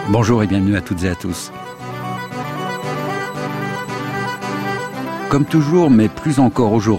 Bonjour et bienvenue à toutes et à tous. Comme toujours, mais plus encore aujourd'hui,